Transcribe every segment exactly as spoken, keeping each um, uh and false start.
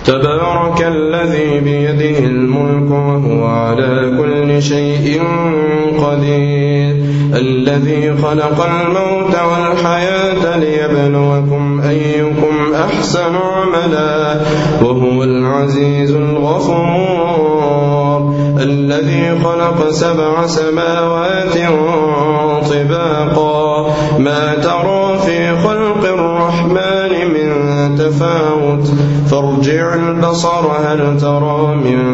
تبارك الذي بيده الملك وهو على كل شيء قدير الذي خلق الموت والحياة ليبلوكم أيكم أحسن عملا وهو العزيز الغفور الذي خلق سبع سماوات طباقا ما ترى في خلق الرحمن من تفاوت فارجع البصر هل ترى من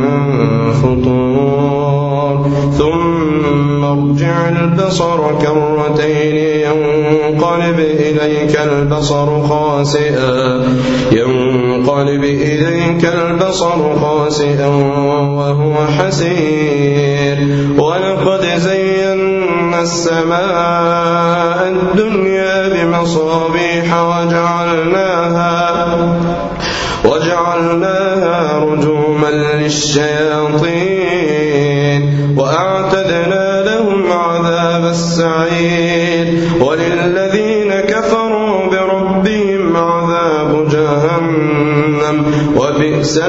فطور ثم ارجع البصر كرتين ينقلب إليك البصر خاسئا ينقلب إليك البصر خاسئا وهو حسير ولقد زينا السماء الدنيا بمصابيح وجعلناها وجعلناها رجوما للشياطين وأعتدنا لهم عذاب السعير وللذين كفروا بربهم عذاب جهنم وبئس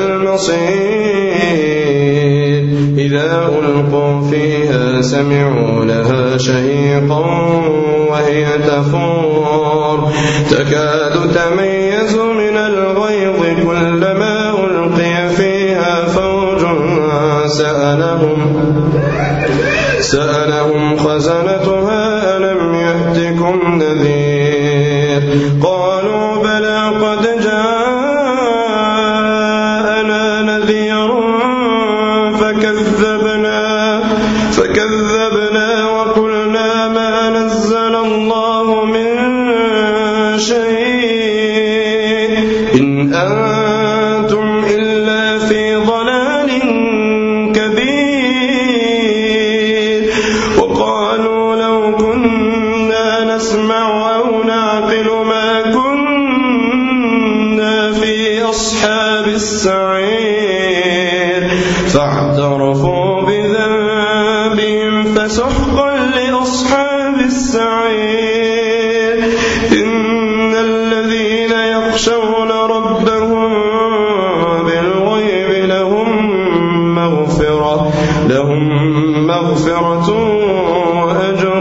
المصير إذا ألقوا فيها سمعوا لها شهيقا وهي تفور تكاد تميز من الغيظ كلما ألقي فيها فوج سألهم سألهم خزنتها ألم يأتكم نذير قالوا بلى قد جاءنا نذير فكذبنا فكذبنا وقلنا ما نزل الله من شيء إن أنتم إلا في ضلال كبير وقالوا لو كنا نسمع أو نعقل ما كنا في أصحاب السعير فاعترفوا بذنبهم فسحقا لأصحاب السعير إن الذين يخشون ربهم بالغيب لهم مغفرة لهم مغفرة وأجر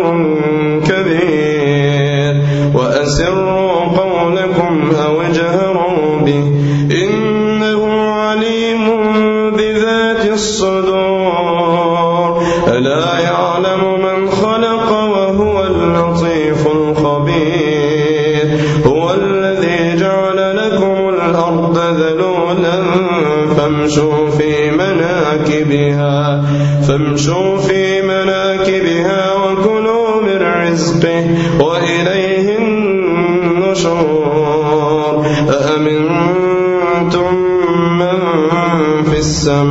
كبير وأسروا قولكم أو اجهروا به إنه عليم بذات الصدور ألا يعلم من خلق وهو اللطيف الخبير هو الذي جعل لكم الأرض ذلولا فامشوا في مناكبها فامشوا في مناكبها وكلوا من رزقه وإليه النشور أأمنتم من في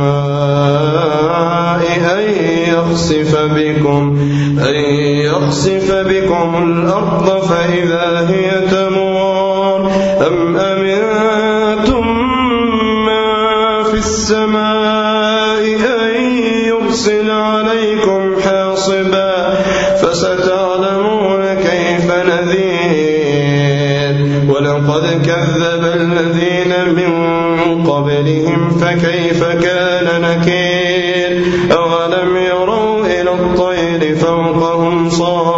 السماء أن يخسف بكم أن يخسف بكم الأرض فإذا هي تمور أم أمنتم من في السماء أن يرسل عليكم حاصبا فستعلمون كيف نذير ولقد كذب الذين من قبلهم فكيف كان نكير أولم يروا إلى الطير فوقهم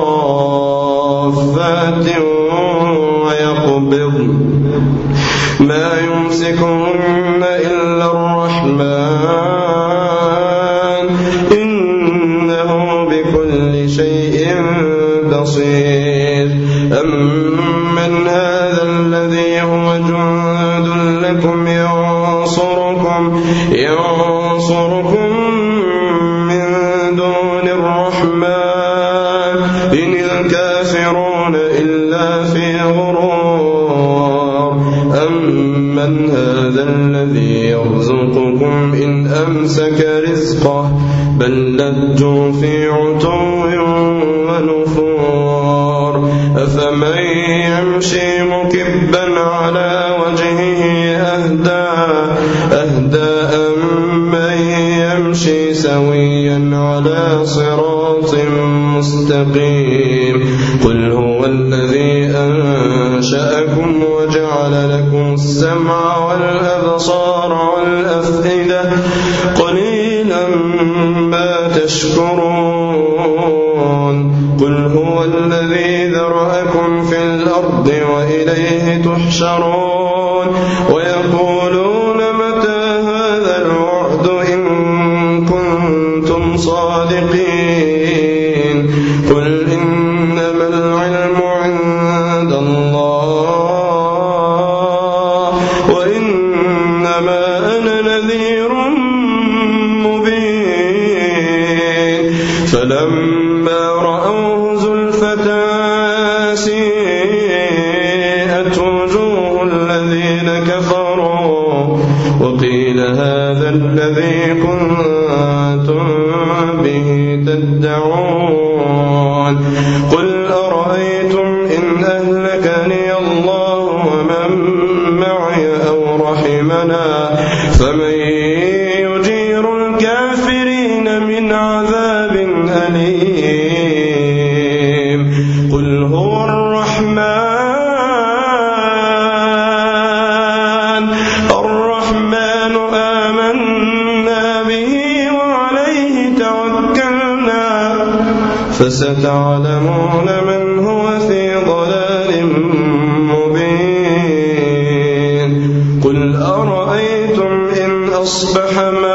صافات ويقبض ما يمسكهن إلا الرحمن إنه بكل شيء بصير أمن هذا الذي هو جند لكم ينصركم ينصركم من دون الرحمن إن الكافرون إلا في غرور أمن هذا الذي يرزقكم إن أمسك رزقه بل لجوا في عتو ونفور أفمن يمشي مكبا على وجهه أهدى أهدى أمن يمشي سويا على صراط مستقيم قل هو الذي أنشأكم وجعل لكم السمع والأبصار والأفئدة قليلا ما تشكرون قل هو الذي ذرأكم في الأرض وإليه تحشرون ويقولون متى هذا الوعد إن كنتم صادقين قل إنما العلم عند الله وإنما أنا نذير مبين فلما رأوه زلفة سيئت وجوه الذين كفروا وقيل هذا الذي كنتم به تدعون قل أرأيتم إن أهلكني الله ومن معي أو رحمنا فمن يجير الكافرين من عذاب أليم قل هو الرحمن الرحمن آمنا به وعليه توكلنا فستعلمون من هو في ضلال مبين قل أرأيتم إن أصبح